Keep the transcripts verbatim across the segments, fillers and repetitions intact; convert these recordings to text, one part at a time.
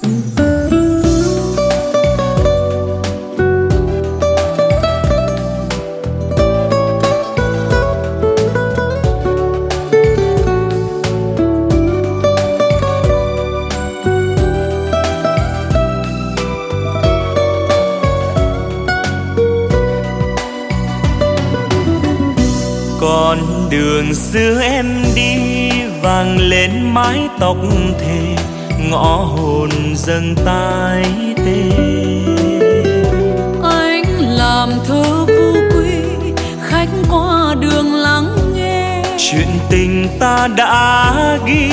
Con đường xưa em đi vàng lên mái tóc thề, ngõ hồn dâng tái tê. Anh làm thơ vô quy, khách qua đường lắng nghe chuyện tình ta đã ghi.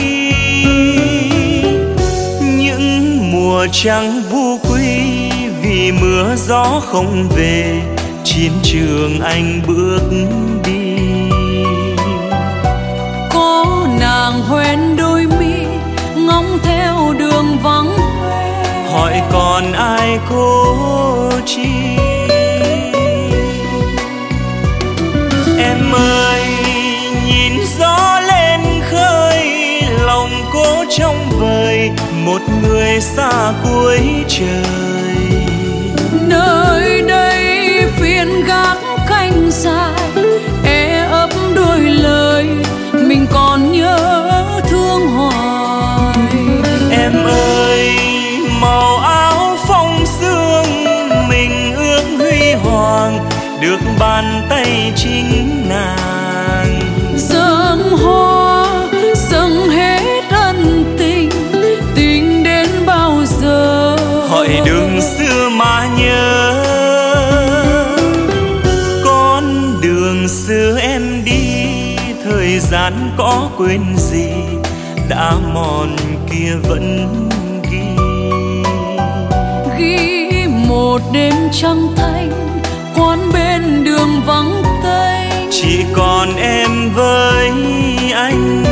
Những mùa trăng vô quy vì mưa gió không về, chiến trường anh bước đi. Nàng hoen đôi mi ngóng theo đường vắng hoe, hỏi còn ai cố chi. Em ơi nhìn gió lên khơi, lòng cố trông vời một người xa cuối trời. Nơi đây phiên gác canh dài, e ấp đôi lời mình còn nhớ thương hoài. Em ơi màu áo phong sương mình ước huy hoàng, được bàn tay chính nàng. Dâng hoa dâng hết ân tình, tình đến bao giờ hỏi đường xưa mà nhớ. Con đường xưa em đi thời gian có quên gì, đã mòn kia vẫn ghi. Ghi một đêm trăng thanh, quán bên đường vắng tênh, chỉ còn em với anh.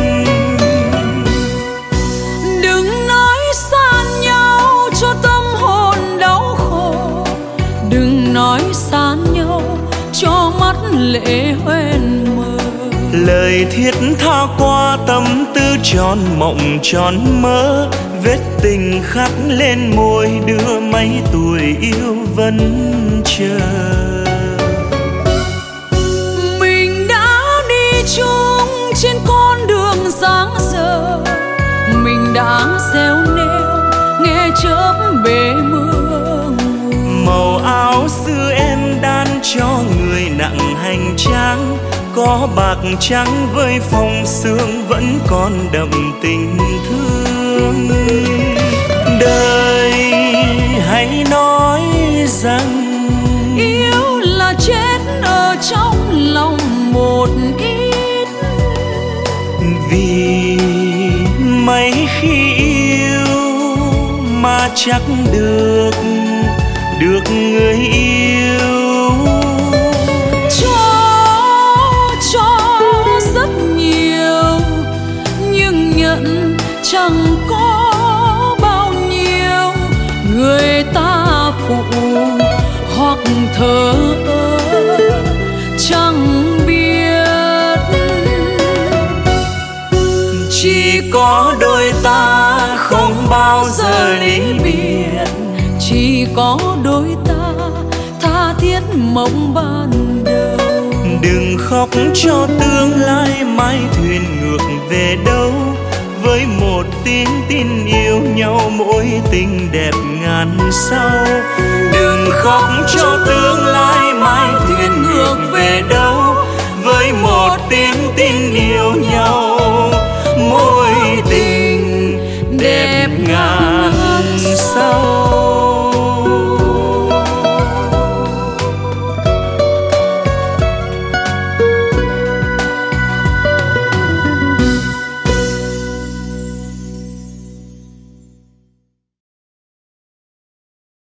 đừng nói xa nhau cho tâm hồn đau khổ, đừng nói xa nhau cho mắt lệ hoen mờ. Lời thiết tha qua tâm tư tròn mộng tròn mơ, vết tình khắc lên môi đưa mấy tuổi yêu vẫn chờ. Mình đã đi chung trên con đường sáng giờ, mình đã gieo neo nghe chớp bể mưa. Màu áo xưa em đan cho người nặng hành trang, có bạc trắng với phong sương vẫn còn đậm tình thương. Đời hãy nói rằng yêu là chết ở trong lòng một ít, vì mấy khi yêu mà chắc được được người yêu. Chẳng có bao nhiêu người ta phụ hoặc thờ ơ chẳng biết. Chỉ có đôi ta không bao giờ ly biệt, chỉ có đôi ta tha thiết mộng ban đầu. Đừng khóc cho tương lai mai thuyền ngược về đâu, với một tiếng tin yêu nhau mỗi tình đẹp ngàn sao. Đừng khóc cho tương lai mai thuyền ngược về đâu, với một tiếng tin yêu nhau